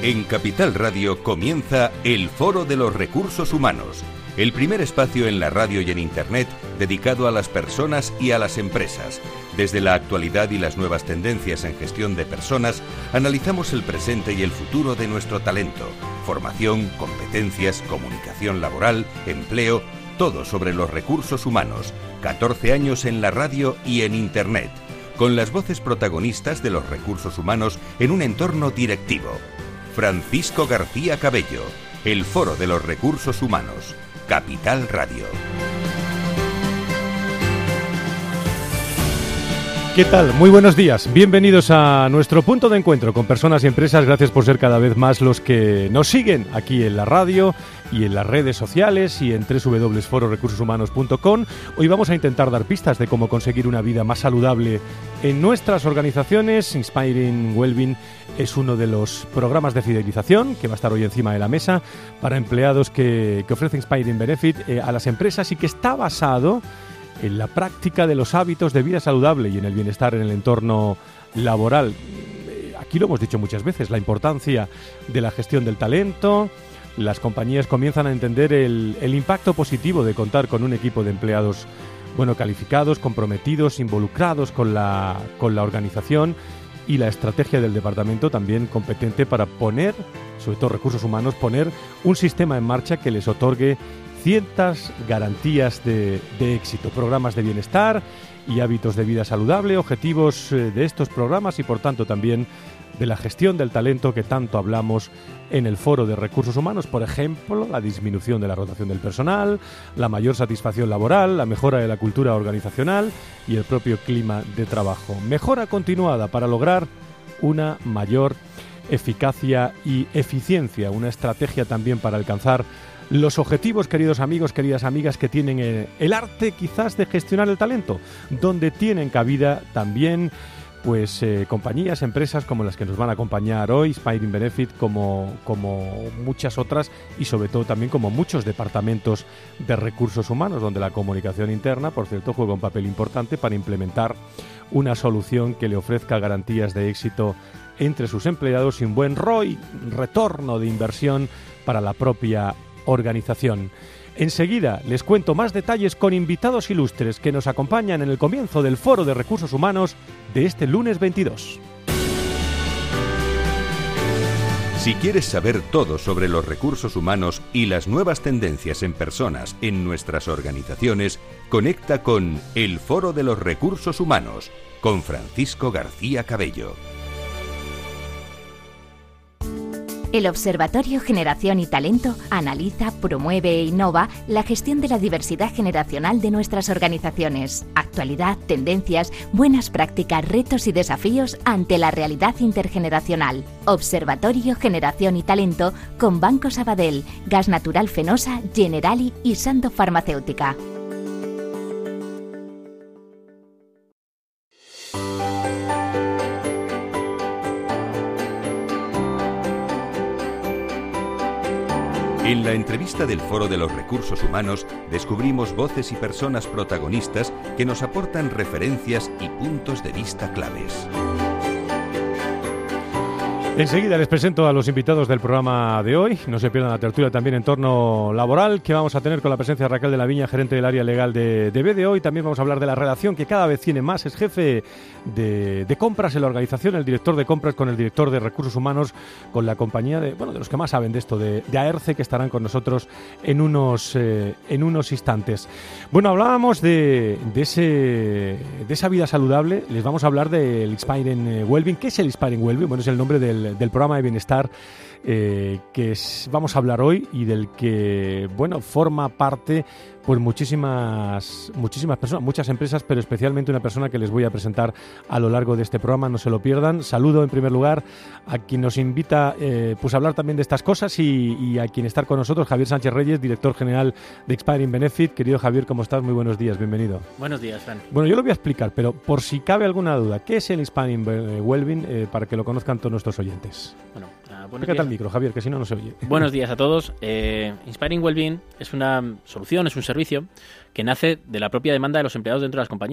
En Capital Radio comienza el Foro de los Recursos Humanos, el primer espacio en la radio y en Internet dedicado a las personas y a las empresas. Desde la actualidad y las nuevas tendencias en gestión de personas, analizamos el presente y el futuro de nuestro talento, formación, competencias, comunicación laboral, empleo, todo sobre los recursos humanos. 14 años en la radio y en Internet, con las voces protagonistas de los recursos humanos en un entorno directivo. Francisco García Cabello, el Foro de los Recursos Humanos, Capital Radio. ¿Qué tal? Muy buenos días. Bienvenidos a nuestro punto de encuentro con personas y empresas. Gracias por ser cada vez más los que nos siguen aquí en la radio y en las redes sociales y en www.fororecursoshumanos.com. Hoy vamos a intentar dar pistas de cómo conseguir una vida más saludable en nuestras organizaciones. Inspiring Wellbeing es uno de los programas de fidelización que va a estar hoy encima de la mesa para empleados que ofrece Inspiring Benefit a las empresas y que está basado en la práctica de los hábitos de vida saludable y en el bienestar en el entorno laboral. Aquí lo hemos dicho muchas veces, la importancia de la gestión del talento. Las compañías comienzan a entender el impacto positivo de contar con un equipo de empleados calificados, comprometidos, involucrados con la organización, y la estrategia del departamento también competente para poner, sobre todo recursos humanos, poner un sistema en marcha que les otorgue ciertas garantías de éxito, programas de bienestar y hábitos de vida saludable, objetivos de estos programas y por tanto también de la gestión del talento que tanto hablamos en el Foro de Recursos Humanos. Por ejemplo, la disminución de la rotación del personal, la mayor satisfacción laboral, la mejora de la cultura organizacional y el propio clima de trabajo. Mejora continuada para lograr una mayor eficacia y eficiencia, una estrategia también para alcanzar los objetivos, queridos amigos, queridas amigas, que tienen el arte quizás de gestionar el talento, donde tienen cabida también compañías, empresas como las que nos van a acompañar hoy, Inspiring Benefit, como muchas otras y sobre todo también como muchos departamentos de recursos humanos, donde la comunicación interna, por cierto, juega un papel importante para implementar una solución que le ofrezca garantías de éxito entre sus empleados y un buen ROI, retorno de inversión para la propia organización. Enseguida les cuento más detalles con invitados ilustres que nos acompañan en el comienzo del Foro de Recursos Humanos de este lunes 22. Si quieres saber todo sobre los recursos humanos y las nuevas tendencias en personas en nuestras organizaciones, conecta con el Foro de los Recursos Humanos con Francisco García Cabello. El Observatorio Generación y Talento analiza, promueve e innova la gestión de la diversidad generacional de nuestras organizaciones. Actualidad, tendencias, buenas prácticas, retos y desafíos ante la realidad intergeneracional. Observatorio Generación y Talento con Banco Sabadell, Gas Natural Fenosa, Generali y Sandoz Farmacéutica. En la entrevista del Foro de los Recursos Humanos descubrimos voces y personas protagonistas que nos aportan referencias y puntos de vista claves. Enseguida les presento a los invitados del programa de hoy. No se pierdan la tertulia también en torno laboral que vamos a tener con la presencia de Raquel de la Viña, gerente del área legal de BDO. Y también vamos a hablar de la relación que cada vez tiene más. Es jefe de compras en la organización, el director de compras con el director de recursos humanos, con la compañía de los que más saben de esto, de AERCE, que estarán con nosotros en unos instantes. Bueno, hablábamos de esa vida saludable. Les vamos a hablar del Inspiring Wellbeing. ¿Qué es el Inspiring Wellbeing? Bueno, es el nombre del programa de bienestar vamos a hablar hoy y del que forma parte muchísimas personas, muchas empresas, pero especialmente una persona que les voy a presentar a lo largo de este programa. No se lo pierdan. Saludo en primer lugar a quien nos invita a hablar también de estas cosas y a quien estar con nosotros, Javier Sánchez Reyes, director general de Inspiring Benefit. Querido Javier, ¿cómo estás? Muy buenos días, bienvenido. Buenos días, Fran. Bueno, yo lo voy a explicar, pero por si cabe alguna duda, ¿qué es el Inspiring Wellbeing para que lo conozcan todos nuestros oyentes? Fíjate al micro, Javier, que si no, no se oye. Buenos días a todos. Inspiring Wellbeing es una solución, es un servicio que nace de la propia demanda de los empleados dentro de las compañías.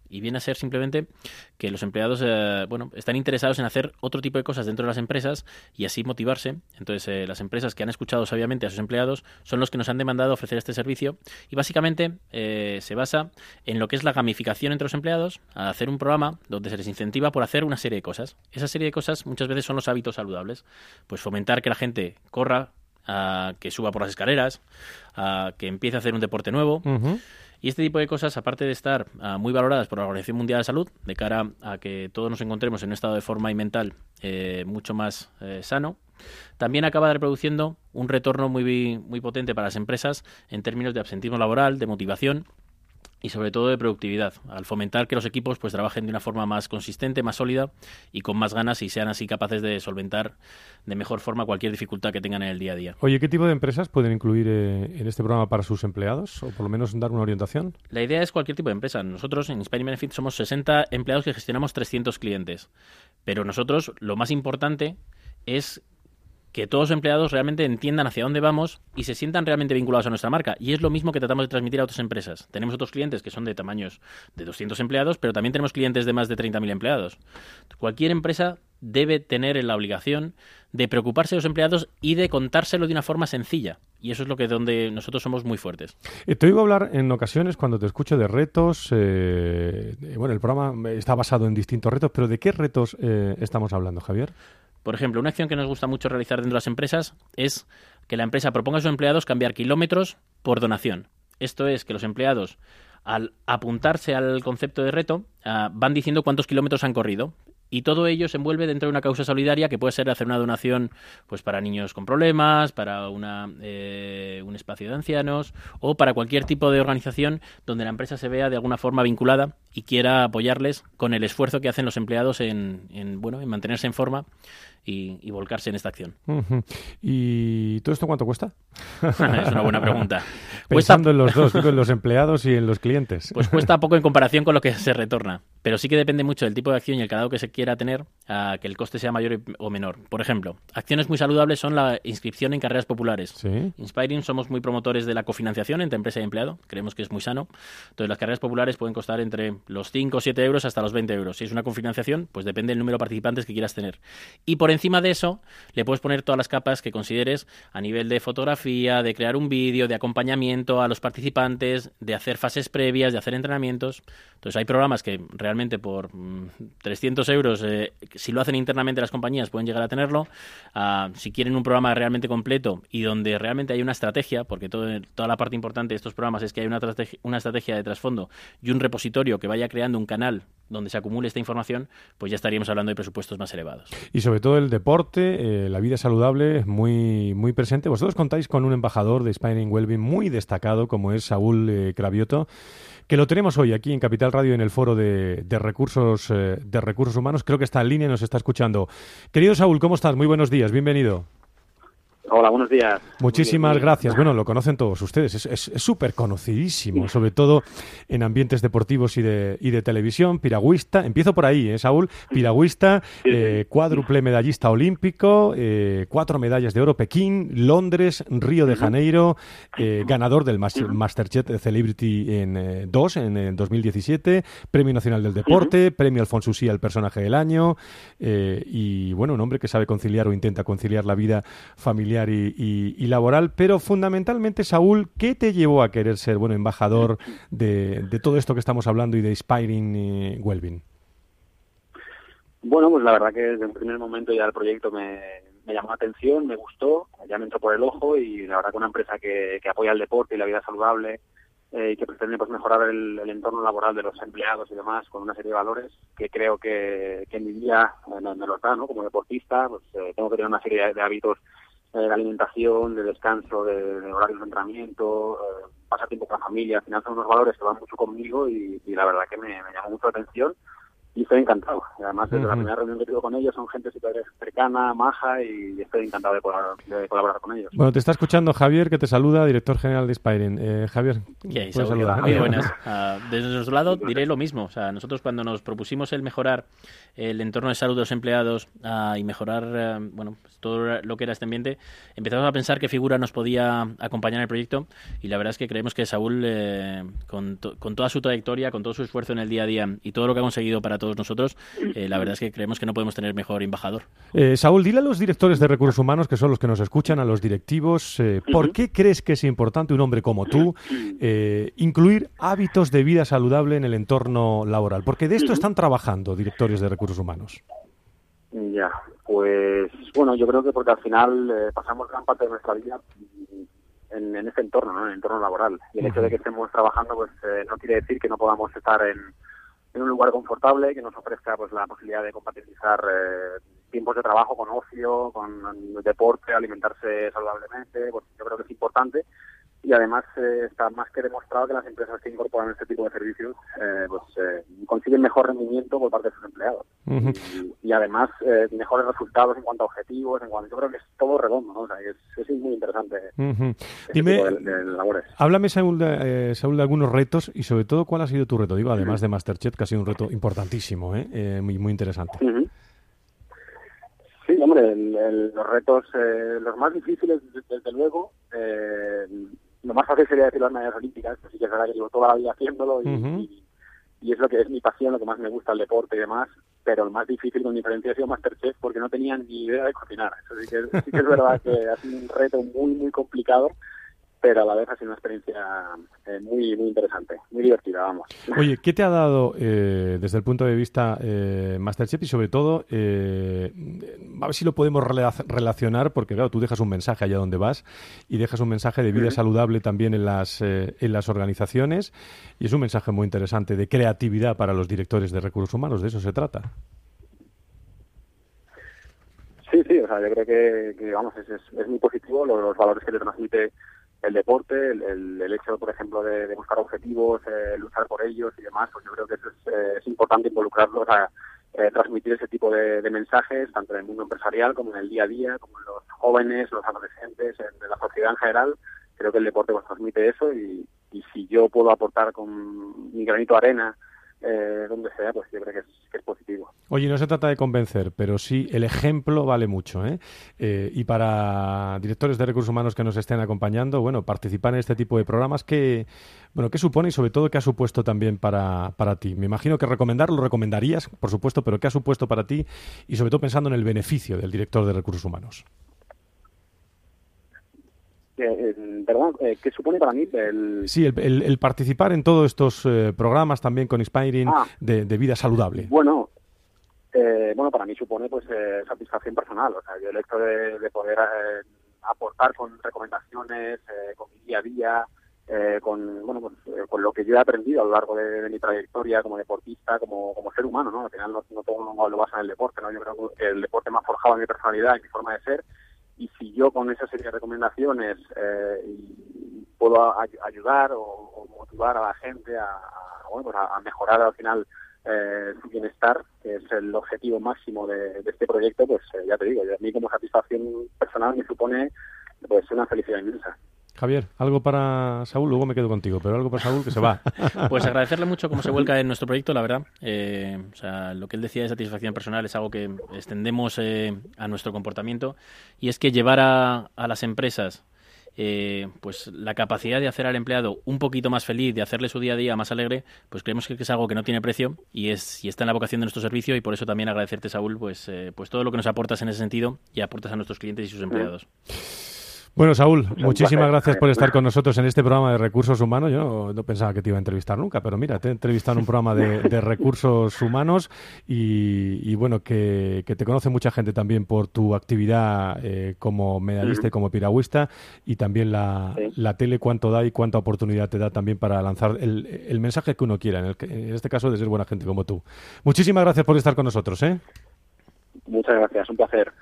y viene a ser simplemente que los empleados están interesados en hacer otro tipo de cosas dentro de las empresas y así motivarse. Entonces, las empresas que han escuchado sabiamente a sus empleados son los que nos han demandado ofrecer este servicio y básicamente se basa en lo que es la gamificación entre los empleados, a hacer un programa donde se les incentiva por hacer una serie de cosas. Esa serie de cosas muchas veces son los hábitos saludables. Pues fomentar que la gente corra, que suba por las escaleras, que empiece a hacer un deporte nuevo. Uh-huh. Y este tipo de cosas, aparte de estar muy valoradas por la Organización Mundial de la Salud, de cara a que todos nos encontremos en un estado de forma y mental mucho más sano, también acaba reproduciendo un retorno muy potente para las empresas en términos de absentismo laboral, de motivación y sobre todo de productividad, al fomentar que los equipos pues trabajen de una forma más consistente, más sólida y con más ganas y sean así capaces de solventar de mejor forma cualquier dificultad que tengan en el día a día. Oye, ¿qué tipo de empresas pueden incluir en este programa para sus empleados? O por lo menos dar una orientación. La idea es cualquier tipo de empresa. Nosotros en Inspiring Benefits somos 60 empleados que gestionamos 300 clientes. Pero nosotros lo más importante es que todos los empleados realmente entiendan hacia dónde vamos y se sientan realmente vinculados a nuestra marca. Y es lo mismo que tratamos de transmitir a otras empresas. Tenemos otros clientes que son de tamaños de 200 empleados, pero también tenemos clientes de más de 30.000 empleados. Cualquier empresa debe tener la obligación de preocuparse de los empleados y de contárselo de una forma sencilla. Y eso es donde nosotros somos muy fuertes. Te oigo hablar en ocasiones, cuando te escucho, de retos. Bueno, el programa está basado en distintos retos, pero ¿de qué retos estamos hablando, Javier? Por ejemplo, una acción que nos gusta mucho realizar dentro de las empresas es que la empresa proponga a sus empleados cambiar kilómetros por donación. Esto es que los empleados, al apuntarse al concepto de reto, van diciendo cuántos kilómetros han corrido. Y todo ello se envuelve dentro de una causa solidaria que puede ser hacer una donación pues para niños con problemas, para un espacio de ancianos o para cualquier tipo de organización donde la empresa se vea de alguna forma vinculada y quiera apoyarles con el esfuerzo que hacen los empleados en mantenerse en forma y volcarse en esta acción. Uh-huh. ¿Y todo esto cuánto cuesta? Es una buena pregunta. Pensando en los dos, en los empleados y en los clientes. Pues cuesta poco en comparación con lo que se retorna, pero sí que depende mucho del tipo de acción y el calado que se quiera tener a que el coste sea mayor o menor. Por ejemplo, acciones muy saludables son la inscripción en carreras populares. ¿Sí? Inspiring somos muy promotores de la cofinanciación entre empresa y empleado. Creemos que es muy sano. Entonces, las carreras populares pueden costar entre los 5 o 7 euros hasta los 20 euros. Si es una cofinanciación, pues depende del número de participantes que quieras tener. Y por encima de eso, le puedes poner todas las capas que consideres a nivel de fotografía, de crear un vídeo, de acompañamiento a los participantes, de hacer fases previas, de hacer entrenamientos. Entonces, hay programas que realmente por 300 euros, si lo hacen internamente las compañías, pueden llegar a tenerlo. Si quieren un programa realmente completo y donde realmente hay una estrategia, porque toda la parte importante de estos programas es que hay una estrategia de trasfondo y un repositorio que vaya creando un canal donde se acumule esta información, pues ya estaríamos hablando de presupuestos más elevados. Y sobre todo el deporte, la vida saludable, muy, muy presente. Vosotros contáis con un embajador de Inspiring Wellbeing muy destacado, como es Saúl Cravioto, que lo tenemos hoy aquí en Capital Radio en el foro de recursos humanos. Creo que está en línea y nos está escuchando. Querido Saúl, ¿cómo estás? Muy buenos días, bienvenido. Hola, buenos días. Muchísimas gracias. Bueno, lo conocen todos ustedes. Es súper conocidísimo, sobre todo en ambientes deportivos y de televisión. Piragüista. Empiezo por ahí, Saúl. Piragüista, cuádruple medallista olímpico, 4 medallas de oro, Pekín, Londres, Río de Janeiro, ganador del MasterChef Celebrity en 2017, Premio Nacional del Deporte, Premio Alfonso Usía al Personaje del Año, y bueno, un hombre que sabe conciliar o intenta conciliar la vida familiar y laboral, pero fundamentalmente, Saúl, ¿qué te llevó a querer ser embajador de todo esto que estamos hablando y de Inspiring Wellbeing? Bueno, pues la verdad que desde el primer momento ya el proyecto me llamó la atención, me gustó, ya me entró por el ojo y la verdad que una empresa que apoya el deporte y la vida saludable y que pretende pues mejorar el entorno laboral de los empleados y demás con una serie de valores que creo que en mi día me los da, ¿no? Como deportista, pues tengo que tener una serie de hábitos de alimentación, de descanso, de horarios de entrenamiento, pasar tiempo con la familia. Al final son unos valores que van mucho conmigo y la verdad que me llamó mucho la atención estoy encantado. Además, desde la primera reunión que tuve con ellos, son gente súper cercana, maja, y estoy encantado de colaborar con ellos. Bueno, te está escuchando Javier, que te saluda, director general de Inspiring. Javier, ¿qué hay, puedes Saúl? saludar. Muy buenas. Desde nuestro lado diré lo mismo. O sea, nosotros cuando nos propusimos el mejorar el entorno de salud de los empleados y mejorar pues todo lo que era este ambiente, empezamos a pensar qué figura nos podía acompañar en el proyecto, y la verdad es que creemos que Saúl, con toda su trayectoria, con todo su esfuerzo en el día a día y todo lo que ha conseguido para todos nosotros, la verdad es que creemos que no podemos tener mejor embajador. Saúl, dile a los directores de recursos humanos, que son los que nos escuchan, a los directivos, ¿por qué crees que es importante, un hombre como tú, incluir hábitos de vida saludable en el entorno laboral? Porque de esto están trabajando directores de recursos humanos. Ya, pues bueno, yo creo que porque al final pasamos gran parte de nuestra vida en este entorno, ¿no? En el entorno laboral. Y el hecho de que estemos trabajando, pues no quiere decir que no podamos estar en un lugar confortable, que nos ofrezca pues la posibilidad de compatibilizar tiempos de trabajo con ocio, con deporte, alimentarse saludablemente. Pues yo creo que es importante. Y además está más que demostrado que las empresas que incorporan este tipo de servicios consiguen mejor rendimiento por parte de sus empleados. Y además mejores resultados en cuanto a objetivos, yo creo que es todo redondo, ¿no? O sea, es muy interesante este Dime, tipo de labores. Háblame, Saúl, de algunos retos, y sobre todo, ¿cuál ha sido tu reto? Digo, además de MasterChef, que ha sido un reto importantísimo, muy interesante. Sí, hombre, los retos, los más difíciles, desde luego, lo más fácil sería decir las medallas olímpicas, pues sí que es verdad que llevo toda la vida haciéndolo y es lo que es mi pasión, lo que más me gusta, el deporte y demás, pero el más difícil con diferencia ha sido MasterChef, porque no tenía ni idea de cocinar. Eso sí que es verdad que ha sido un reto muy, muy complicado, pero a la vez ha sido una experiencia muy, muy interesante, muy divertida, vamos. Oye, ¿qué te ha dado desde el punto de vista MasterChef? Y sobre todo, a ver si lo podemos relacionar, porque claro, tú dejas un mensaje allá donde vas y dejas un mensaje de vida saludable también en las organizaciones, y es un mensaje muy interesante de creatividad para los directores de recursos humanos. ¿De eso se trata? Sí, o sea, yo creo que vamos, es muy positivo los valores que le transmite el deporte, el hecho, por ejemplo, de buscar objetivos, luchar por ellos y demás. Pues yo creo que eso es importante involucrarlos a transmitir ese tipo de mensajes, tanto en el mundo empresarial como en el día a día, como en los jóvenes, los adolescentes, en la sociedad en general. Creo que el deporte pues transmite eso, y si yo puedo aportar con mi granito de arena donde sea, pues yo creo que es positivo. Oye, no se trata de convencer, pero sí el ejemplo vale mucho, y para directores de recursos humanos que nos estén acompañando, bueno, participar en este tipo de programas, ¿qué supone y sobre todo qué ha supuesto también para ti? Me imagino que lo recomendarías, por supuesto, pero ¿qué ha supuesto para ti? Y sobre todo pensando en el beneficio del director de recursos humanos. Perdón, ¿qué supone para mí? Sí, el participar en todos estos programas también con Inspiring de vida saludable. Bueno, para mí supone pues satisfacción personal. O sea, yo el hecho de poder aportar con recomendaciones, con mi día a día, con lo que yo he aprendido a lo largo de mi trayectoria como deportista, como ser humano, ¿no? Al final no todo lo basa en el deporte, ¿no? Yo creo que el deporte me ha forjado en mi personalidad y mi forma de ser. Y si yo con esa serie de recomendaciones puedo ayudar o motivar a la gente a mejorar al final su bienestar, que es el objetivo máximo de este proyecto, pues ya te digo, a mí como satisfacción personal me supone pues una felicidad inmensa. Javier, algo para Saúl, luego me quedo contigo, pero algo para Saúl que se va. Pues agradecerle mucho cómo se vuelca en nuestro proyecto, la verdad. O sea, lo que él decía de satisfacción personal es algo que extendemos a nuestro comportamiento, y es que llevar a las empresas pues la capacidad de hacer al empleado un poquito más feliz, de hacerle su día a día más alegre, pues creemos que es algo que no tiene precio y está en la vocación de nuestro servicio, y por eso también agradecerte, Saúl, pues todo lo que nos aportas en ese sentido y aportas a nuestros clientes y sus empleados. Bueno, Saúl, muchísimas gracias por estar con nosotros en este programa de recursos humanos. Yo no pensaba que te iba a entrevistar nunca, pero mira, te he entrevistado en un programa de recursos humanos y bueno, que te conoce mucha gente también por tu actividad como medallista y como piragüista, y también la tele cuánto da y cuánta oportunidad te da también para lanzar el mensaje que uno quiera, en este caso de ser buena gente como tú. Muchísimas gracias por estar con nosotros, Muchas gracias, un placer.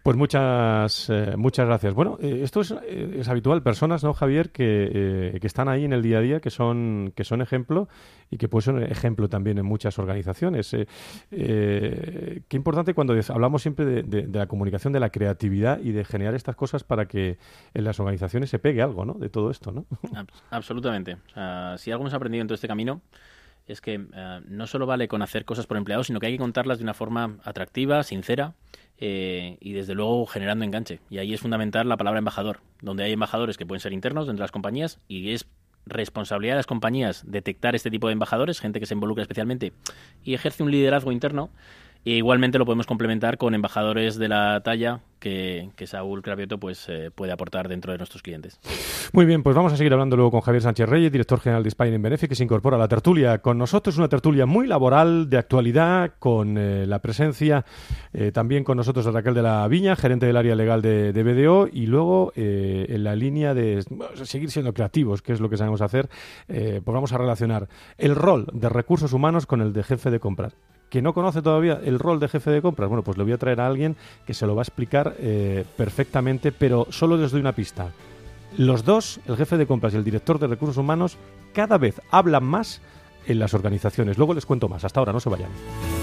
Pues muchas gracias. Bueno, esto es habitual. Personas, ¿no, Javier, que están ahí en el día a día, que son ejemplo y que pueden ser ejemplo también en muchas organizaciones. Qué importante cuando hablamos siempre de la comunicación, de la creatividad y de generar estas cosas para que en las organizaciones se pegue algo, ¿no? De todo esto, ¿no? Absolutamente. O sea, si algo hemos aprendido en todo este camino es que no solo vale con hacer cosas por empleados, sino que hay que contarlas de una forma atractiva, sincera y desde luego generando enganche. Y ahí es fundamental la palabra embajador, donde hay embajadores que pueden ser internos dentro de las compañías y es responsabilidad de las compañías detectar este tipo de embajadores, gente que se involucra especialmente y ejerce un liderazgo interno. E igualmente lo podemos complementar con embajadores de la talla que Saúl Cravioto pues, puede aportar dentro de nuestros clientes. Muy bien, pues vamos a seguir hablando luego con Javier Sánchez Reyes, director general de Spain Benefit, que se incorpora a la tertulia con nosotros. Una tertulia muy laboral, de actualidad, con la presencia también con nosotros de Raquel de la Viña, gerente del área legal de BDO, y luego en la línea de seguir siendo creativos, que es lo que sabemos hacer, pues vamos a relacionar el rol de recursos humanos con el de jefe de compras. ¿Que no conoce todavía el rol de jefe de compras? Bueno, pues le voy a traer a alguien que se lo va a explicar perfectamente, pero solo les doy una pista. Los dos, el jefe de compras y el director de recursos humanos, cada vez hablan más en las organizaciones. Luego les cuento más. Hasta ahora, no se vayan.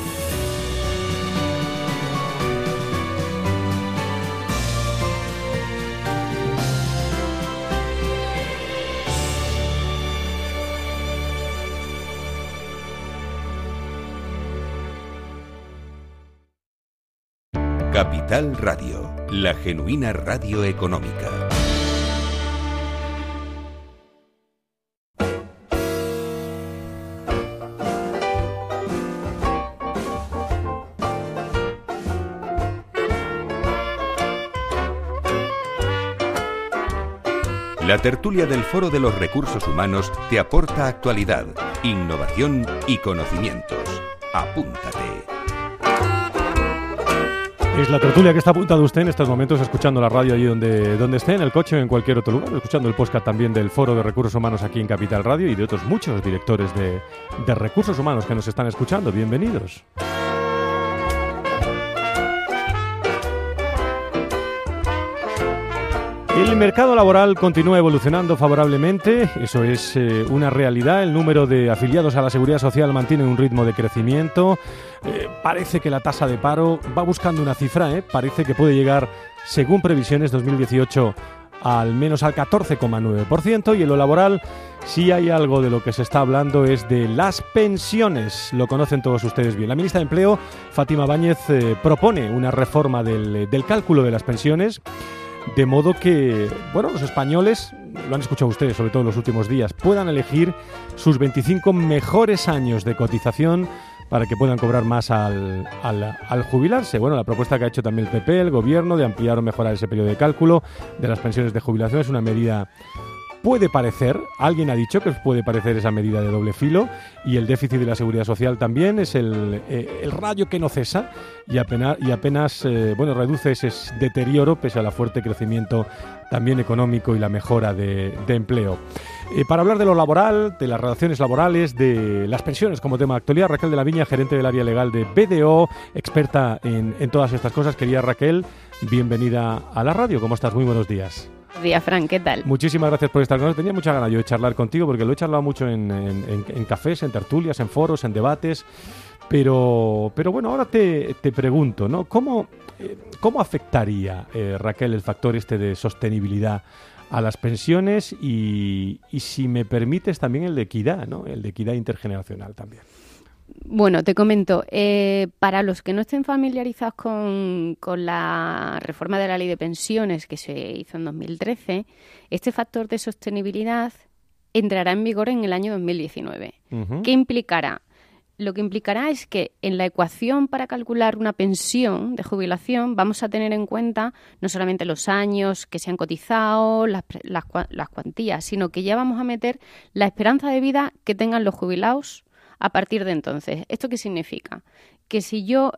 Capital Radio, la genuina radio económica. La tertulia del Foro de los Recursos Humanos te aporta actualidad, innovación y conocimientos. Apúntate. Es la tertulia que está apuntado usted en estos momentos, escuchando la radio allí donde esté, en el coche o en cualquier otro lugar, escuchando el podcast también del Foro de Recursos Humanos aquí en Capital Radio y de otros muchos directores de recursos humanos que nos están escuchando. Bienvenidos. El mercado laboral continúa evolucionando favorablemente, eso es una realidad. El número de afiliados a la Seguridad Social mantiene un ritmo de crecimiento. Parece que la tasa de paro va buscando una cifra, parece que puede llegar, según previsiones 2018, al menos al 14,9%. Y en lo laboral, si hay algo de lo que se está hablando es de las pensiones. Lo conocen todos ustedes bien. La ministra de Empleo, Fátima Báñez, propone una reforma del cálculo de las pensiones, de modo que, bueno, los españoles, lo han escuchado ustedes sobre todo en los últimos días, puedan elegir sus 25 mejores años de cotización para que puedan cobrar más al jubilarse. Bueno, la propuesta que ha hecho también el PP, el Gobierno, de ampliar o mejorar ese periodo de cálculo de las pensiones de jubilación es una medida. Puede parecer, alguien ha dicho que puede parecer esa medida de doble filo, y el déficit de la Seguridad Social también es el rayo que no cesa y apenas reduce ese deterioro pese a la fuerte crecimiento también económico y la mejora de empleo. Para hablar de lo laboral, de las relaciones laborales, de las pensiones como tema de actualidad, Raquel de la Viña, gerente del área legal de BDO, experta en todas estas cosas. Querida Raquel, bienvenida a la radio. ¿Cómo estás? Muy buenos días. Buenos días, Fran, ¿qué tal? Muchísimas gracias por estar con nosotros. Tenía mucha ganas yo de charlar contigo porque lo he charlado mucho en cafés, en tertulias, en foros, en debates. Pero bueno, ahora te pregunto, ¿no? ¿Cómo afectaría, Raquel, el factor este de sostenibilidad a las pensiones y si me permites también el de equidad, ¿no? El de equidad intergeneracional también. Bueno, te comento, para los que no estén familiarizados con la reforma de la Ley de Pensiones que se hizo en 2013, este factor de sostenibilidad entrará en vigor en el año 2019. Uh-huh. ¿Qué implicará? Lo que implicará es que en la ecuación para calcular una pensión de jubilación vamos a tener en cuenta no solamente los años que se han cotizado, las cuantías, sino que ya vamos a meter la esperanza de vida que tengan los jubilados a partir de entonces. ¿Esto qué significa? Que si yo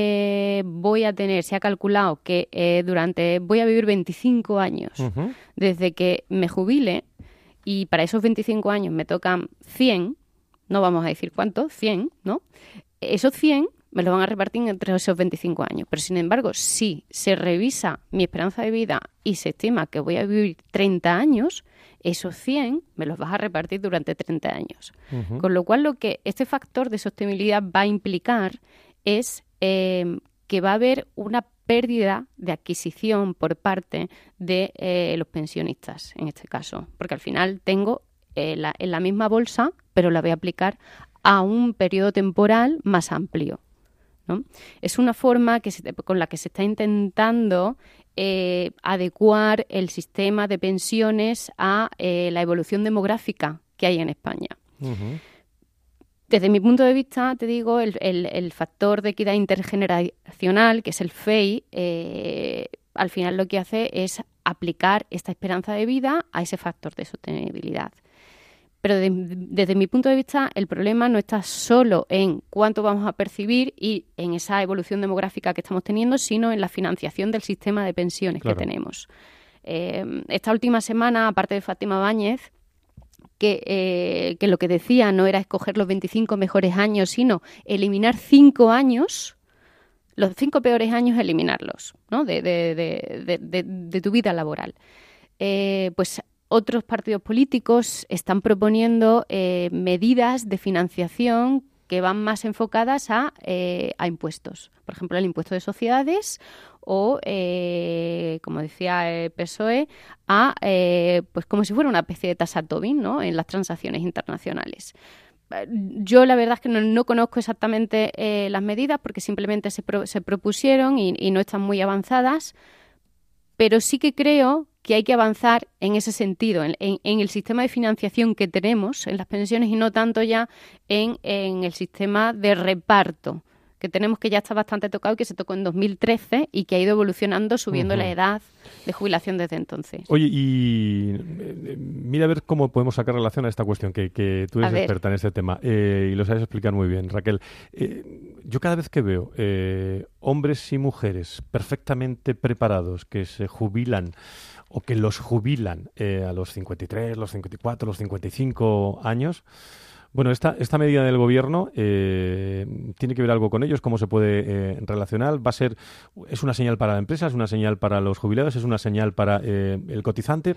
se ha calculado que voy a vivir 25 años uh-huh. desde que me jubile, y para esos 25 años me tocan 100, no vamos a decir cuánto, 100, ¿no? Esos 100 me lo van a repartir entre esos 25 años. Pero, sin embargo, si se revisa mi esperanza de vida y se estima que voy a vivir 30 años, esos 100 me los vas a repartir durante 30 años. Uh-huh. Con lo cual, lo que este factor de sostenibilidad va a implicar es que va a haber una pérdida de adquisición por parte de los pensionistas, en este caso. Porque al final tengo en la misma bolsa, pero la voy a aplicar a un periodo temporal más amplio, ¿no? Es una forma con la que se está intentando adecuar el sistema de pensiones a la evolución demográfica que hay en España. Uh-huh. Desde mi punto de vista, te digo, el factor de equidad intergeneracional, que es el FEI, al final lo que hace es aplicar esta esperanza de vida a ese factor de sostenibilidad. Pero desde mi punto de vista, el problema no está solo en cuánto vamos a percibir y en esa evolución demográfica que estamos teniendo, sino en la financiación del sistema de pensiones que tenemos. Esta última semana, aparte de Fátima Báñez, que lo que decía no era escoger los 25 mejores años, sino eliminar 5 años, los 5 peores años, eliminarlos, ¿no? de tu vida laboral. Pues otros partidos políticos están proponiendo medidas de financiación que van más enfocadas a impuestos. Por ejemplo, el impuesto de sociedades o, como decía el PSOE, pues como si fuera una especie de tasa Tobin, ¿no?, en las transacciones internacionales. Yo la verdad es que no conozco exactamente las medidas porque simplemente se propusieron y no están muy avanzadas, pero sí que creo que hay que avanzar en ese sentido, en el sistema de financiación que tenemos en las pensiones y no tanto ya en el sistema de reparto que tenemos, que ya está bastante tocado y que se tocó en 2013 y que ha ido evolucionando, subiendo la edad de jubilación desde entonces. Oye, y mira a ver cómo podemos sacar relación a esta cuestión, que tú eres experta en este tema y lo sabes explicar muy bien, Raquel. Yo cada vez que veo hombres y mujeres perfectamente preparados que se jubilan o que los jubilan a los 53, los 54, los 55 años... Bueno, esta medida del Gobierno tiene que ver algo con ellos, cómo se puede relacionar. ¿Es una señal para la empresa, es una señal para los jubilados, es una señal para el cotizante?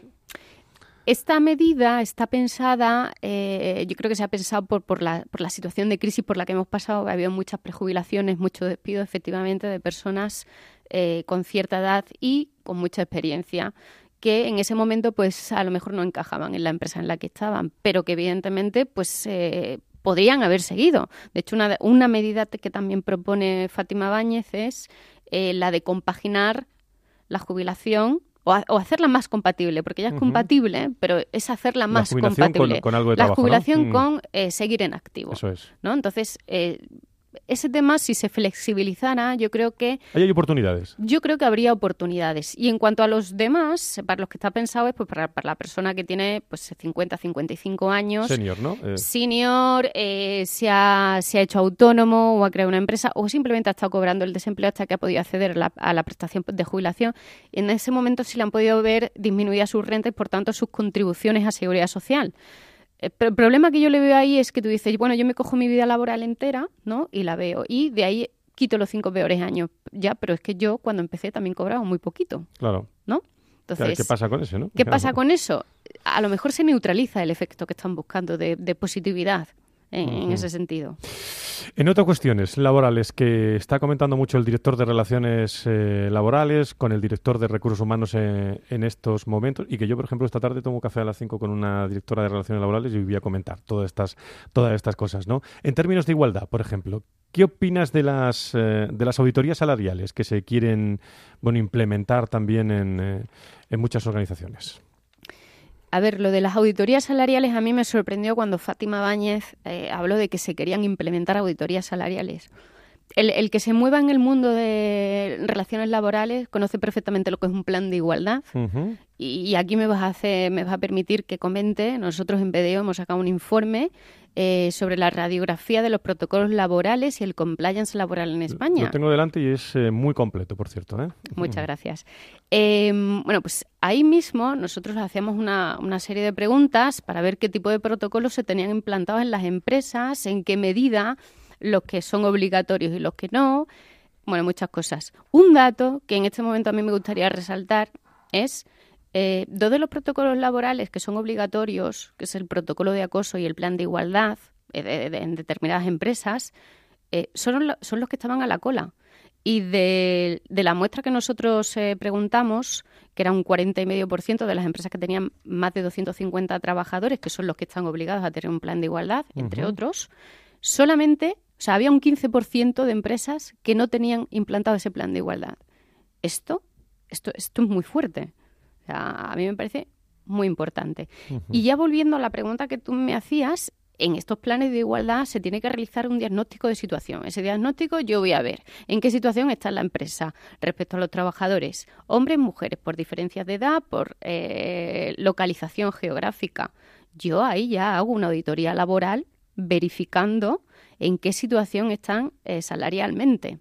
Esta medida está pensada, yo creo que se ha pensado por la situación de crisis por la que hemos pasado. Ha habido muchas prejubilaciones, muchos despidos, efectivamente, de personas con cierta edad y con mucha experiencia, que en ese momento pues a lo mejor no encajaban en la empresa en la que estaban, pero que evidentemente pues podrían haber seguido. De hecho, una medida que también propone Fátima Báñez es la de compaginar la jubilación o hacerla más compatible, porque ya es compatible, pero es hacerla más compatible. Con algo de trabajo, la jubilación, ¿no? Con seguir en activo. Eso es. ¿No? Entonces, ese tema, si se flexibilizara, yo creo que... ¿Ahí hay oportunidades? Yo creo que habría oportunidades. Y en cuanto a los demás, para los que está pensado es pues para la persona que tiene pues 50, 55 años. Senior, ¿no? Senior, se ha hecho autónomo o ha creado una empresa o simplemente ha estado cobrando el desempleo hasta que ha podido acceder a la prestación de jubilación. Y en ese momento sí le han podido ver disminuidas sus rentas y, por tanto, sus contribuciones a Seguridad Social. Pero el problema que yo le veo ahí es que tú dices, bueno, yo me cojo mi vida laboral entera, ¿no?, y la veo, y de ahí quito los 5 peores años. Ya, pero es que yo cuando empecé también cobraba muy poquito. Claro. ¿No? Entonces, ¿qué pasa con eso, no? ¿Qué pasa con eso? A lo mejor se neutraliza el efecto que están buscando de positividad en ese sentido. En otras cuestiones laborales que está comentando mucho el director de Relaciones Laborales con el director de Recursos Humanos en estos momentos, y que yo, por ejemplo, esta tarde tomo café a las 5 con una directora de Relaciones Laborales y voy a comentar todas estas cosas, ¿no? En términos de igualdad, por ejemplo, ¿qué opinas de las auditorías salariales que se quieren implementar también en muchas organizaciones? A ver, lo de las auditorías salariales a mí me sorprendió cuando Fátima Báñez habló de que se querían implementar auditorías salariales. El que se mueva en el mundo de relaciones laborales conoce perfectamente lo que es un plan de igualdad. Y aquí me vas a permitir que comente. Nosotros en BDO hemos sacado un informe sobre la radiografía de los protocolos laborales y el compliance laboral en España. Lo tengo delante y es muy completo, por cierto, ¿eh? Muchas gracias. Bueno, pues ahí mismo nosotros hacíamos una serie de preguntas para ver qué tipo de protocolos se tenían implantados en las empresas, en qué medida los que son obligatorios y los que no. Bueno, muchas cosas. Un dato que en este momento a mí me gustaría resaltar es 2 de los protocolos laborales que son obligatorios, que es el protocolo de acoso y el plan de igualdad en determinadas empresas, son los que estaban a la cola. Y de la muestra que nosotros preguntamos, que era un 40,5% de las empresas que tenían más de 250 trabajadores, que son los que están obligados a tener un plan de igualdad, entre otros, solamente, o sea, había un 15% de empresas que no tenían implantado ese plan de igualdad. Esto es muy fuerte. O sea, a mí me parece muy importante. Y ya volviendo a la pregunta que tú me hacías, en estos planes de igualdad se tiene que realizar un diagnóstico de situación. Ese diagnóstico yo voy a ver en qué situación está la empresa respecto a los trabajadores, hombres, mujeres, por diferencias de edad, por localización geográfica. Yo ahí ya hago una auditoría laboral verificando en qué situación están salarialmente.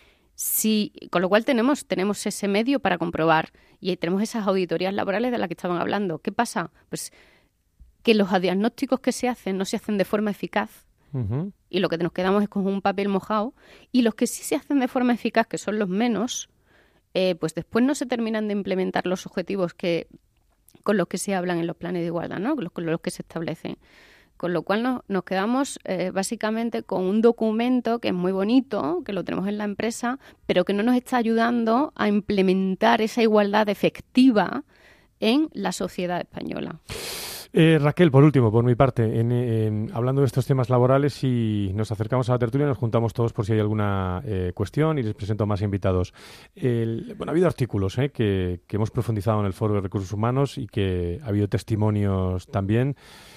Con lo cual tenemos ese medio para comprobar y tenemos esas auditorías laborales de las que estaban hablando. ¿Qué pasa? Pues que los diagnósticos que se hacen no se hacen de forma eficaz y lo que nos quedamos es con un papel mojado, y los que sí se hacen de forma eficaz, que son los menos, pues después no se terminan de implementar los objetivos con los que se hablan en los planes de igualdad, ¿no? Con los que se establecen. Con lo cual nos quedamos básicamente con un documento que es muy bonito, que lo tenemos en la empresa, pero que no nos está ayudando a implementar esa igualdad efectiva en la sociedad española. Raquel, por último, por mi parte, hablando de estos temas laborales, y nos acercamos a la tertulia, nos juntamos todos por si hay alguna cuestión y les presento a más invitados. Ha habido artículos que hemos profundizado en el Foro de Recursos Humanos y que ha habido testimonios también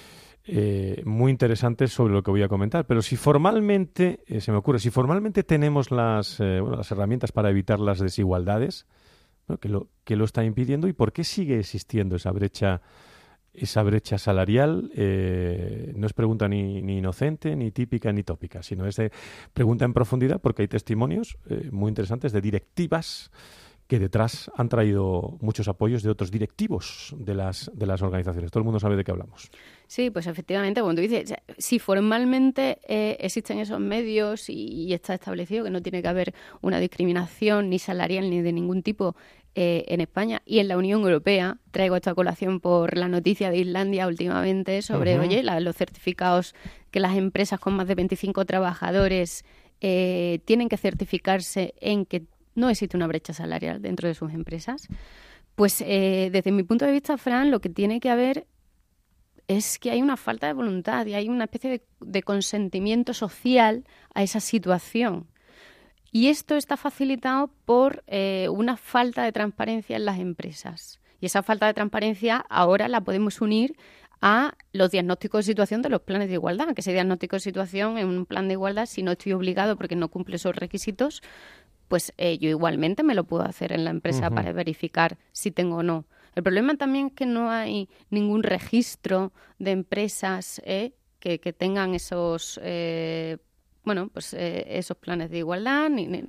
muy interesantes sobre lo que voy a comentar. Pero si formalmente, se me ocurre, si formalmente tenemos las herramientas para evitar las desigualdades, ¿qué lo está impidiendo y por qué sigue existiendo esa brecha salarial? No es pregunta ni inocente, ni típica, ni tópica, sino es de pregunta en profundidad, porque hay testimonios muy interesantes de directivas que detrás han traído muchos apoyos de otros directivos de las organizaciones. Todo el mundo sabe de qué hablamos. Sí, pues efectivamente, como tú dices, si formalmente existen esos medios y está establecido que no tiene que haber una discriminación ni salarial ni de ningún tipo en España y en la Unión Europea, traigo esta colación por la noticia de Islandia últimamente sobre, los certificados que las empresas con más de 25 trabajadores tienen que certificarse en que no existe una brecha salarial dentro de sus empresas. Pues desde mi punto de vista, Fran, lo que tiene que haber es que hay una falta de voluntad y hay una especie de consentimiento social a esa situación. Y esto está facilitado por una falta de transparencia en las empresas. Y esa falta de transparencia ahora la podemos unir a los diagnósticos de situación de los planes de igualdad, que ese diagnóstico de situación en un plan de igualdad, si no estoy obligado porque no cumple esos requisitos, pues yo igualmente me lo puedo hacer en la empresa para verificar si tengo o no. El problema también es que no hay ningún registro de empresas que tengan esos esos planes de igualdad.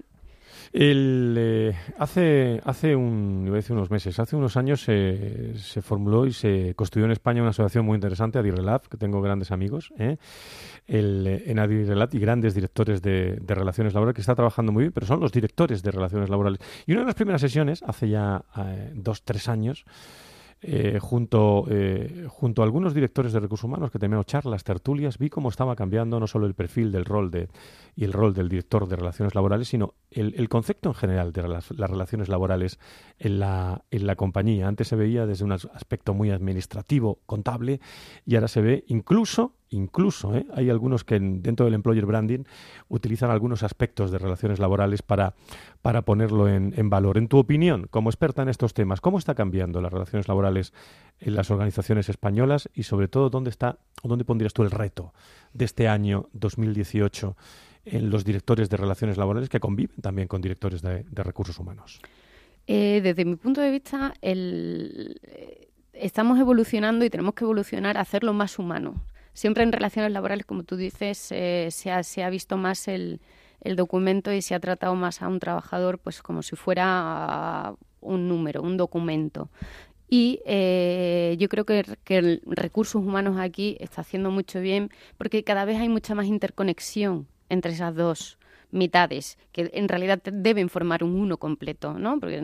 Hace unos meses, hace unos años se formuló y se construyó en España una asociación muy interesante, Adirrelat, que tengo grandes amigos en Adirrelat y grandes directores de relaciones laborales, que está trabajando muy bien, pero son los directores de relaciones laborales. Y una de las primeras sesiones, hace ya 2-3 años, junto a algunos directores de recursos humanos que teníamos charlas, tertulias, vi cómo estaba cambiando no solo el perfil del rol y el rol del director de relaciones laborales, sino el concepto en general de las relaciones laborales en la compañía. Antes se veía desde un aspecto muy administrativo, contable, y ahora se ve incluso hay algunos que dentro del employer branding utilizan algunos aspectos de relaciones laborales para ponerlo en valor. En tu opinión, como experta en estos temas, ¿cómo está cambiando las relaciones laborales en las organizaciones españolas y sobre todo dónde pondrías tú el reto de este año 2018 en los directores de relaciones laborales que conviven también con directores de recursos humanos? Desde mi punto de vista, estamos evolucionando y tenemos que evolucionar a hacerlo más humano. Siempre en relaciones laborales, como tú dices, se ha visto más el documento y se ha tratado más a un trabajador pues como si fuera un número, un documento. Y yo creo que recursos humanos aquí está haciendo mucho bien porque cada vez hay mucha más interconexión entre esas dos mitades, que en realidad deben formar un uno completo, ¿no? Porque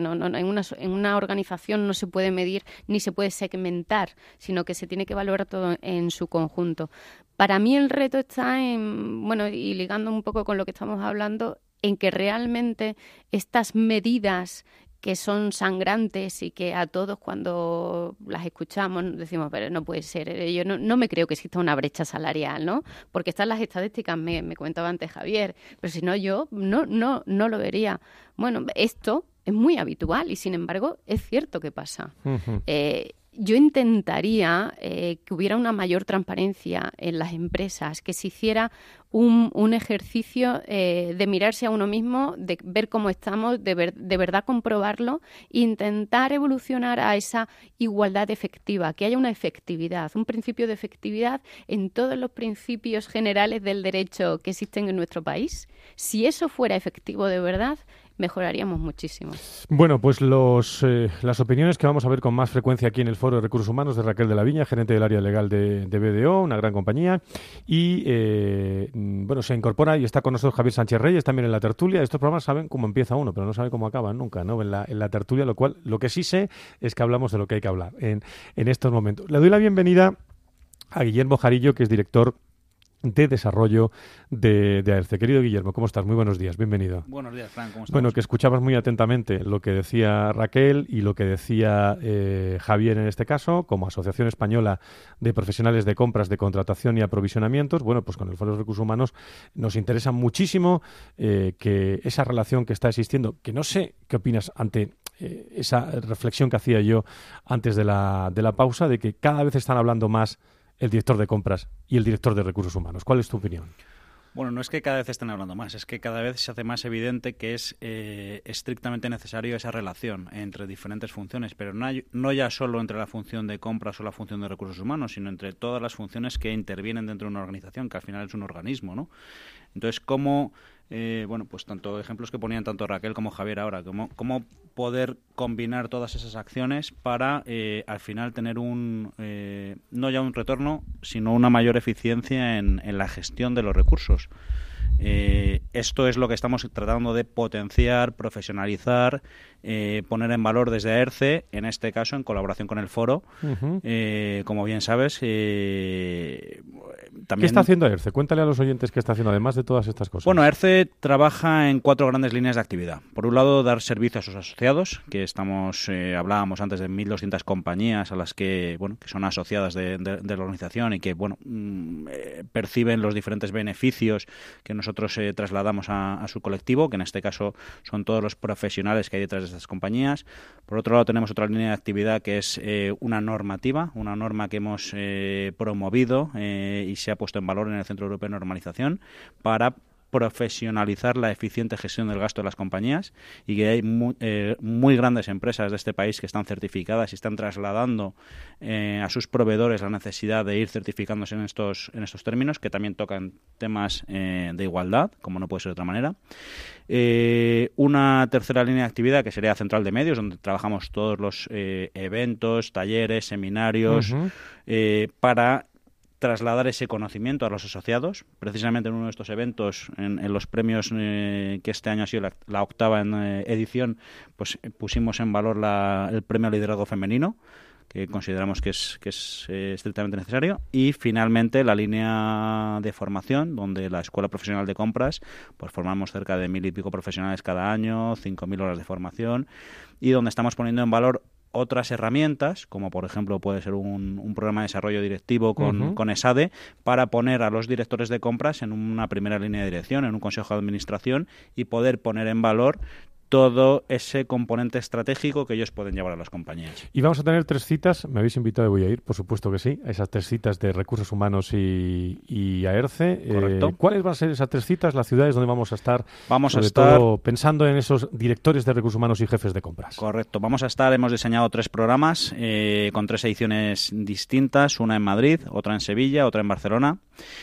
en una organización no se puede medir ni se puede segmentar, sino que se tiene que valorar todo en su conjunto. Para mí el reto está en, bueno, y ligando un poco con lo que estamos hablando, en que realmente estas medidas que son sangrantes y que a todos cuando las escuchamos decimos, pero no puede ser, yo no me creo que exista una brecha salarial, ¿no? Porque están las estadísticas, me comentaba antes Javier, pero si no yo no lo vería. Bueno, esto es muy habitual y sin embargo es cierto que pasa. Uh-huh. Yo intentaría que hubiera una mayor transparencia en las empresas, que se hiciera un ejercicio de mirarse a uno mismo, de ver cómo estamos, de verdad comprobarlo e intentar evolucionar a esa igualdad efectiva, que haya una efectividad, un principio de efectividad en todos los principios generales del derecho que existen en nuestro país. Si eso fuera efectivo de verdad, mejoraríamos muchísimo. Bueno, pues las opiniones que vamos a ver con más frecuencia aquí en el Foro de Recursos Humanos de Raquel de la Viña, gerente del área legal de BDO, una gran compañía, y bueno, se incorpora y está con nosotros Javier Sánchez Reyes también en la tertulia. Estos programas saben cómo empieza uno, pero no saben cómo acaban nunca, ¿no? En la tertulia, lo que sí sé es que hablamos de lo que hay que hablar en estos momentos. Le doy la bienvenida a Guillermo Jarillo, que es director de desarrollo de AERCE. Querido Guillermo, ¿cómo estás? Muy buenos días, bienvenido. Buenos días, Fran, ¿cómo estás? Bueno, que escuchabas muy atentamente lo que decía Raquel y lo que decía Javier en este caso, como Asociación Española de Profesionales de Compras, de Contratación y Aprovisionamientos. Bueno, pues con el Foro de Recursos Humanos nos interesa muchísimo que esa relación que está existiendo, que no sé qué opinas ante esa reflexión que hacía yo antes de la pausa, de que cada vez están hablando más el director de compras y el director de recursos humanos. ¿Cuál es tu opinión? Bueno, no es que cada vez estén hablando más, es que cada vez se hace más evidente que es estrictamente necesario esa relación entre diferentes funciones, pero no ya solo entre la función de compras o la función de recursos humanos, sino entre todas las funciones que intervienen dentro de una organización, que al final es un organismo, ¿no? Entonces, ¿cómo bueno, pues tanto ejemplos que ponían tanto Raquel como Javier ahora, cómo poder combinar todas esas acciones para al final tener no ya un retorno, sino una mayor eficiencia en la gestión de los recursos? Esto es lo que estamos tratando de potenciar, profesionalizar, poner en valor desde AERCE, en este caso en colaboración con el Foro. Uh-huh. Como bien sabes, también... ¿Qué está haciendo AERCE? Cuéntale a los oyentes qué está haciendo, además de todas estas cosas. Bueno, AERCE trabaja en 4 grandes líneas de actividad. Por un lado, dar servicio a sus asociados, que hablábamos antes de 1.200 compañías a las que son asociadas de la organización y que perciben los diferentes beneficios que nosotros trasladamos a su colectivo, que en este caso son todos los profesionales que hay detrás de estas compañías. Por otro lado, tenemos otra línea de actividad que es una norma que hemos promovido y se ha puesto en valor en el Centro Europeo de Normalización para profesionalizar la eficiente gestión del gasto de las compañías, y que hay muy grandes empresas de este país que están certificadas y están trasladando a sus proveedores la necesidad de ir certificándose en estos términos, que también tocan temas de igualdad, como no puede ser de otra manera. Una tercera línea de actividad que sería Central de Medios, donde trabajamos todos los eventos, talleres, seminarios, uh-huh, para trasladar ese conocimiento a los asociados. Precisamente en uno de estos eventos, en los premios que este año ha sido la 8ª edición, pues pusimos en valor el premio al liderazgo femenino, que consideramos que es estrictamente necesario. Y finalmente la línea de formación, donde la Escuela Profesional de Compras, pues formamos cerca de 1.000 y pico profesionales cada año, 5.000 horas de formación, y donde estamos poniendo en valor otras herramientas, como por ejemplo puede ser un programa de desarrollo directivo con ESADE, para poner a los directores de compras en una primera línea de dirección, en un consejo de administración, y poder poner en valor todo ese componente estratégico que ellos pueden llevar a las compañías. Y vamos a tener 3 citas, me habéis invitado y voy a ir, por supuesto que sí, a esas 3 citas de Recursos Humanos y AERCE. Correcto. ¿Cuáles van a ser esas 3 citas, las ciudades donde vamos a estar? Vamos sobre a estar todo pensando en esos directores de Recursos Humanos y jefes de compras. Correcto, hemos diseñado 3 programas con 3 ediciones distintas, una en Madrid, otra en Sevilla, otra en Barcelona.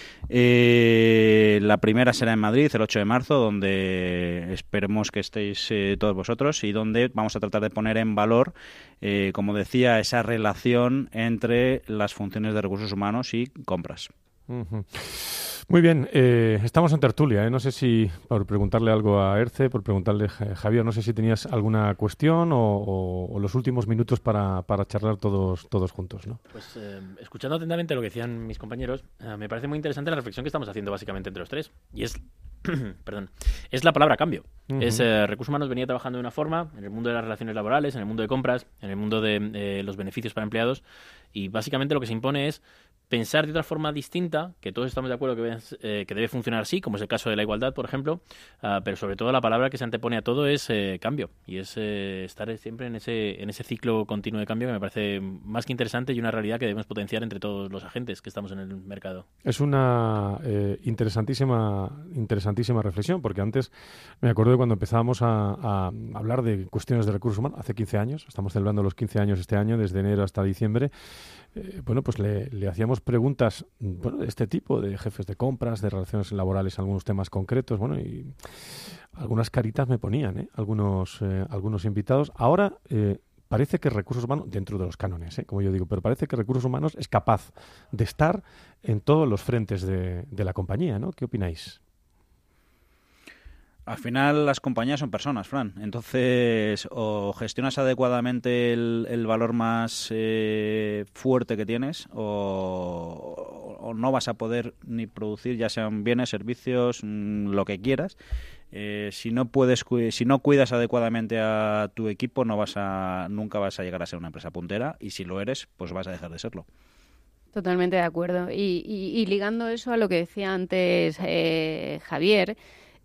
La primera será en Madrid el 8 de marzo, donde esperemos que estéis todos vosotros, y donde vamos a tratar de poner en valor, como decía, esa relación entre las funciones de recursos humanos y compras. Uh-huh. Muy bien, estamos en tertulia. No sé si por preguntarle algo a Erce, por preguntarle a Javier, no sé si tenías alguna cuestión o los últimos minutos para charlar todos juntos, ¿no? Pues escuchando atentamente lo que decían mis compañeros, me parece muy interesante la reflexión que estamos haciendo básicamente entre los tres. Y es, perdón, es la palabra cambio. Uh-huh. Recursos Humanos venía trabajando de una forma en el mundo de las relaciones laborales, en el mundo de compras, en el mundo de los beneficios para empleados, y básicamente lo que se impone es pensar de otra forma distinta, que todos estamos de acuerdo que debe funcionar así, como es el caso de la igualdad, por ejemplo, pero sobre todo la palabra que se antepone a todo es cambio, y es estar siempre en ese ciclo continuo de cambio que me parece más que interesante y una realidad que debemos potenciar entre todos los agentes que estamos en el mercado. Es una interesantísima reflexión, porque antes me acuerdo de cuando empezábamos a hablar de cuestiones de recursos humanos, hace 15 años, estamos celebrando los 15 años este año, desde enero hasta diciembre. Bueno, pues le hacíamos preguntas de este tipo, de jefes de compras, de relaciones laborales, algunos temas concretos, bueno, y algunas caritas me ponían, algunos invitados. Ahora parece que Recursos Humanos, dentro de los cánones, como yo digo, pero parece que Recursos Humanos es capaz de estar en todos los frentes de la compañía, ¿no? ¿Qué opináis? Al final las compañías son personas, Fran. Entonces, o gestionas adecuadamente el valor más fuerte que tienes o no vas a poder ni producir, ya sean bienes, servicios, lo que quieras. Si no cuidas adecuadamente a tu equipo, nunca vas a llegar a ser una empresa puntera, y si lo eres, pues vas a dejar de serlo. Totalmente de acuerdo. Y ligando eso a lo que decía antes Javier,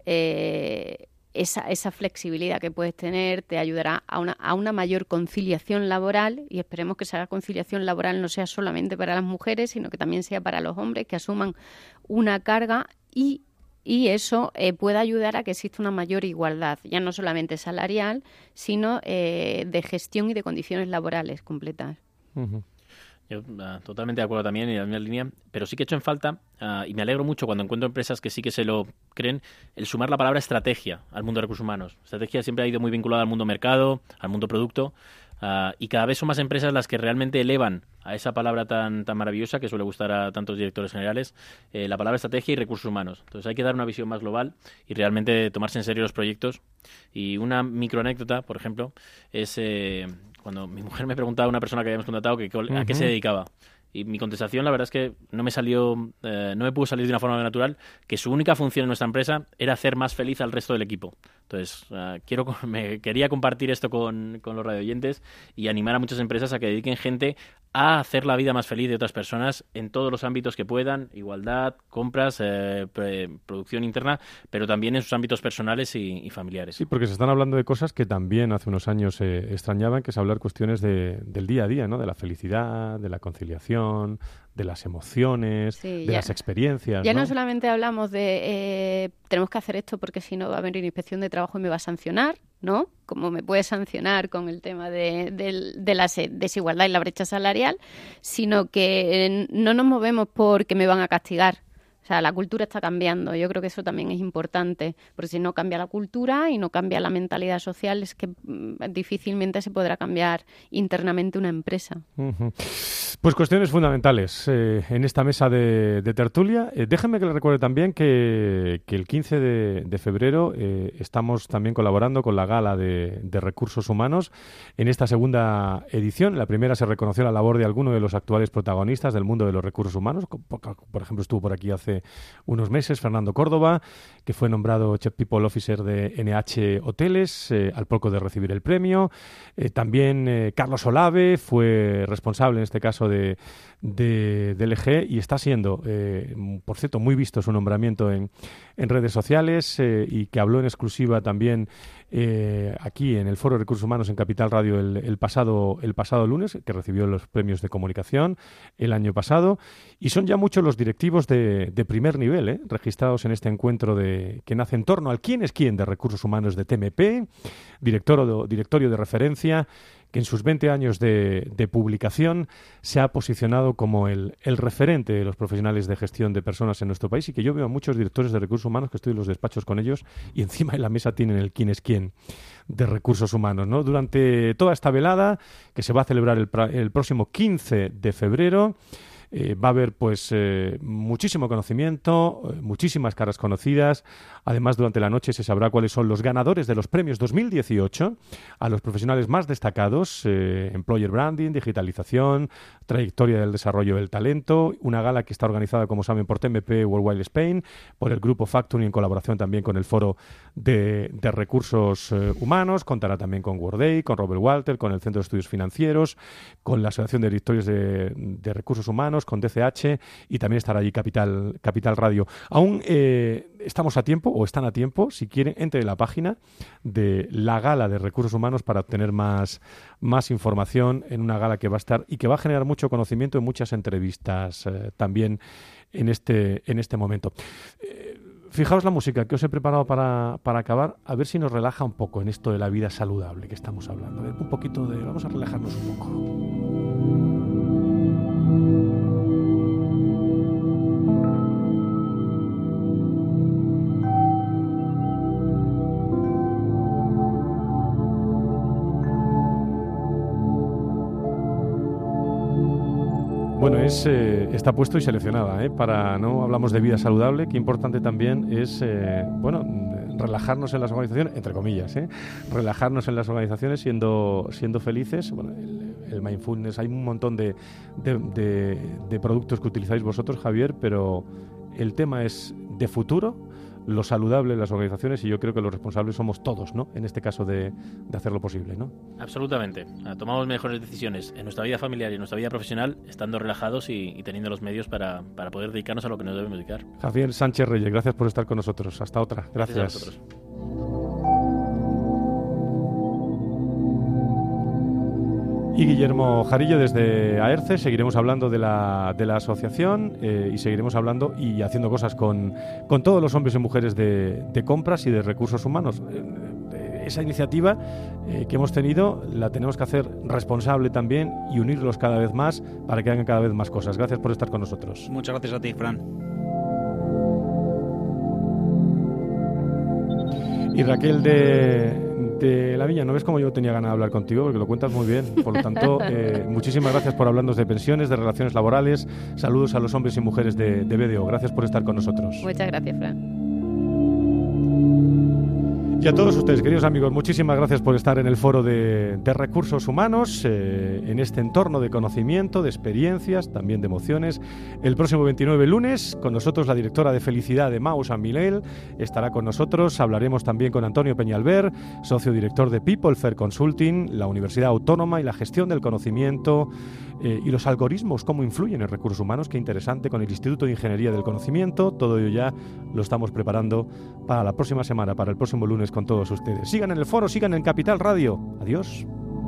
esa flexibilidad que puedes tener te ayudará a una mayor conciliación laboral, y esperemos que esa conciliación laboral no sea solamente para las mujeres, sino que también sea para los hombres, que asuman una carga y eso puede ayudar a que exista una mayor igualdad, ya no solamente salarial, sino de gestión y de condiciones laborales completas. Uh-huh. Yo totalmente de acuerdo también, en la misma línea, pero sí que he hecho en falta, y me alegro mucho cuando encuentro empresas que sí que se lo creen, el sumar la palabra estrategia al mundo de recursos humanos. Estrategia siempre ha ido muy vinculada al mundo mercado, al mundo producto, y cada vez son más empresas las que realmente elevan a esa palabra tan maravillosa que suele gustar a tantos directores generales, la palabra estrategia y recursos humanos. Entonces hay que dar una visión más global y realmente tomarse en serio los proyectos. Y una microanécdota, por ejemplo, es cuando mi mujer me preguntaba, una persona que habíamos contratado, a qué se dedicaba. Y mi contestación, la verdad es que no me pudo salir de una forma natural, que su única función en nuestra empresa era hacer más feliz al resto del equipo. Entonces, quería compartir esto con los radioyentes y animar a muchas empresas a que dediquen gente a hacer la vida más feliz de otras personas en todos los ámbitos que puedan, igualdad, compras, producción interna, pero también en sus ámbitos personales y familiares. Sí, porque se están hablando de cosas que también hace unos años extrañaban, que es hablar cuestiones del día a día, ¿no? De la felicidad, de la conciliación, de las emociones, de las experiencias. Ya no solamente hablamos de tenemos que hacer esto porque si no va a venir inspección de trabajo y me va a sancionar, ¿no? Como me puede sancionar con el tema de la desigualdad y la brecha salarial, sino que no nos movemos porque me van a castigar. O sea, la cultura está cambiando. Yo creo que eso también es importante, porque si no cambia la cultura y no cambia la mentalidad social, es que difícilmente se podrá cambiar internamente una empresa. Uh-huh. Pues cuestiones fundamentales en esta mesa de tertulia. Déjenme que les recuerde también que el 15 de febrero estamos también colaborando con la Gala de Recursos Humanos en esta segunda edición. En la primera se reconoció la labor de alguno de los actuales protagonistas del mundo de los recursos humanos. Por ejemplo, estuvo por aquí hace unos meses Fernando Córdoba, que fue nombrado Chief People Officer de NH Hoteles al poco de recibir el premio. También Carlos Olave fue responsable en este caso de LG y está siendo, por cierto, muy visto su nombramiento en redes sociales y que habló en exclusiva también aquí en el Foro de Recursos Humanos en Capital Radio el pasado lunes, que recibió los premios de comunicación el año pasado. Y son ya muchos los directivos de primer nivel registrados en este encuentro que nace en torno al quién es quién de recursos humanos de TMP, directorio de referencia, que en sus 20 años de publicación se ha posicionado como el referente de los profesionales de gestión de personas en nuestro país, y que yo veo a muchos directores de recursos humanos que estoy en los despachos con ellos y encima de la mesa tienen el quién es quién de recursos humanos, ¿no? Durante toda esta velada, que se va a celebrar el próximo 15 de febrero, Va a haber pues muchísimo conocimiento, muchísimas caras conocidas. Además, durante la noche se sabrá cuáles son los ganadores de los premios 2018 a los profesionales más destacados, Employer Branding, digitalización, trayectoria del desarrollo del talento. Una gala que está organizada, como saben, por TMP Worldwide Spain, por el grupo Factory, en colaboración también con el Foro de Recursos Humanos. Contará también con Workday, con Robert Walter, con el Centro de Estudios Financieros, con la Asociación de Directores de Recursos Humanos, con DCH, y también estará allí Capital Radio. Aún estamos a tiempo, o están a tiempo, si quieren, entre en la página de la Gala de Recursos Humanos para obtener más información en una gala que va a estar y que va a generar mucho conocimiento en muchas entrevistas también en este momento. Fijaos la música que os he preparado para acabar, a ver si nos relaja un poco en esto de la vida saludable que estamos hablando. A ver, vamos a relajarnos un poco. Bueno, está puesto y seleccionada, para no hablamos de vida saludable. Qué importante también es, relajarnos en las organizaciones, entre comillas, relajarnos en las organizaciones siendo felices. Bueno, el mindfulness, hay un montón de productos que utilizáis vosotros, Javier, pero el tema es de futuro, lo saludable en las organizaciones, y yo creo que los responsables somos todos, ¿no? En este caso de hacerlo posible, ¿no? Absolutamente. Tomamos mejores decisiones en nuestra vida familiar y en nuestra vida profesional estando relajados y teniendo los medios para poder dedicarnos a lo que nos debemos dedicar. Javier Sánchez Reyes, gracias por estar con nosotros. Hasta otra. Gracias. Gracias a vosotros. Y Guillermo Jarillo desde AERCE. Seguiremos hablando de la asociación y seguiremos hablando y haciendo cosas con todos los hombres y mujeres de compras y de recursos humanos. Esa iniciativa que hemos tenido la tenemos que hacer responsable también y unirlos cada vez más para que hagan cada vez más cosas. Gracias por estar con nosotros. Muchas gracias a ti, Fran. Y Raquel de la Viña, ¿no ves cómo yo tenía ganas de hablar contigo? Porque lo cuentas muy bien. Por lo tanto, muchísimas gracias por hablarnos de pensiones, de relaciones laborales. Saludos a los hombres y mujeres de BDO. Gracias por estar con nosotros. Muchas gracias, Fran. Y a todos ustedes, queridos amigos, muchísimas gracias por estar en el Foro de Recursos Humanos, en este entorno de conocimiento, de experiencias, también de emociones. El próximo 29 lunes, con nosotros la directora de Felicidad de Mau San Miguel estará con nosotros. Hablaremos también con Antonio Peñalver, socio director de People Fair Consulting, la Universidad Autónoma y la gestión del conocimiento y los algoritmos, cómo influyen en recursos humanos. Qué interesante, con el Instituto de Ingeniería del Conocimiento. Todo ello ya lo estamos preparando para la próxima semana, para el próximo lunes con todos ustedes. Sigan en el foro, sigan en Capital Radio. Adiós.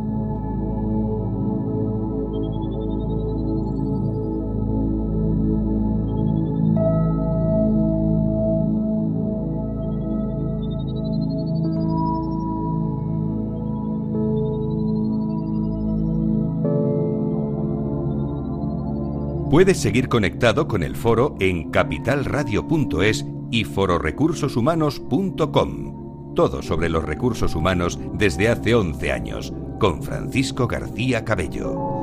Puedes seguir conectado con el foro en capitalradio.es y fororecursoshumanos.com. Todo sobre los recursos humanos desde hace 11 años, con Francisco García Cabello.